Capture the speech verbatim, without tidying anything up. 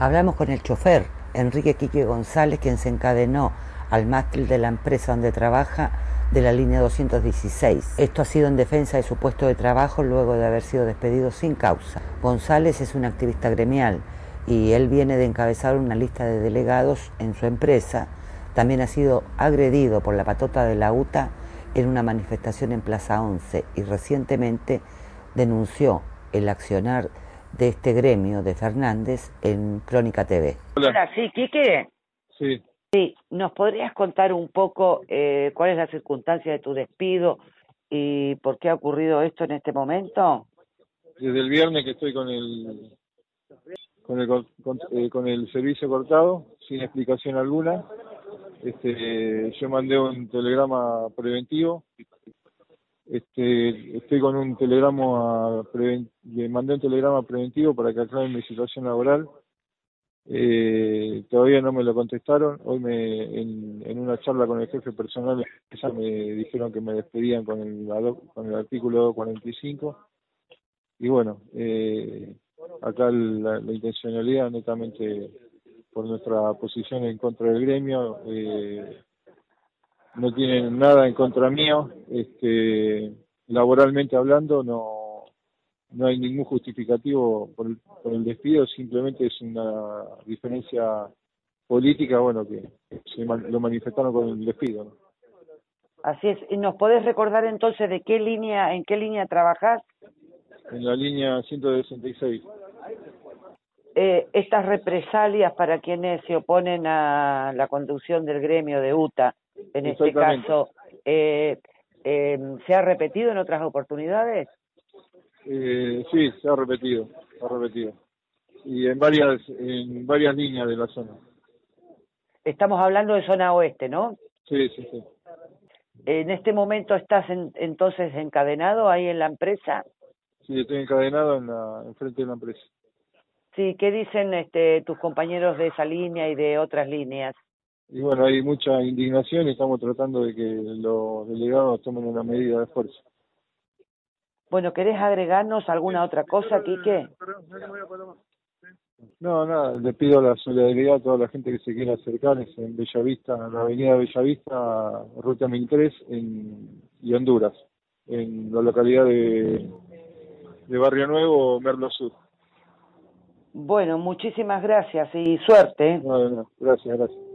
Hablamos con el chofer, Enrique Quique González, quien se encadenó al mástil de la empresa donde trabaja de la línea doscientos dieciséis. Esto ha sido en defensa de su puesto de trabajo luego de haber sido despedido sin causa. González es un activista gremial y él viene de encabezar una lista de delegados en su empresa. También ha sido agredido por la patota de la U T A en una manifestación en Plaza once y recientemente denunció el accionar de este gremio de Fernández en Crónica T V. Hola, Hola, sí, Quique. sí. Sí, ¿nos podrías contar un poco eh, cuál es la circunstancia de tu despido y por qué ha ocurrido esto en este momento? Desde el viernes que estoy con el con el con, con, eh, con el servicio cortado, sin explicación alguna. Este, yo mandé un telegrama preventivo. Este, estoy con un telegrama preven, le mandé un telegrama preventivo para que aclaren mi situación laboral. Eh, todavía no me lo contestaron. Hoy me en, en una charla con el jefe personal ya me dijeron que me despedían con el con el artículo doscientos cuarenta y cinco. Y bueno, eh, acá la, la intencionalidad netamente por nuestra posición en contra del gremio, eh, no tienen nada en contra mío, este, laboralmente hablando no no hay ningún justificativo por el, por el despido, simplemente es una diferencia política, bueno, que se man, lo manifestaron con el despido, ¿no? Así es. ¿Y nos podés recordar entonces de qué línea, en qué línea trabajás? En la línea ciento sesenta y seis. Eh, estas represalias para quienes se oponen a la conducción del gremio de U T A, en este caso, eh, eh, ¿se ha repetido en otras oportunidades? Eh, sí, se ha repetido, se ha repetido. Y en varias, en varias líneas de la zona. Estamos hablando de zona oeste, ¿no? Sí, sí, sí. ¿En este momento estás en, entonces encadenado ahí en la empresa? Sí, estoy encadenado en la, enfrente de la empresa. Sí, ¿qué dicen este, tus compañeros de esa línea y de otras líneas? Y bueno, hay mucha indignación y estamos tratando de que los delegados tomen una medida de fuerza. Bueno, ¿querés agregarnos alguna otra cosa, Quique? No, nada, le pido la solidaridad a toda la gente que se quiera acercar, es en Bellavista, en la avenida Bellavista, ruta mil tres, en, y Honduras, en la localidad de, de Barrio Nuevo, Merlo Sur. Bueno, muchísimas gracias y suerte. No, no, gracias, gracias.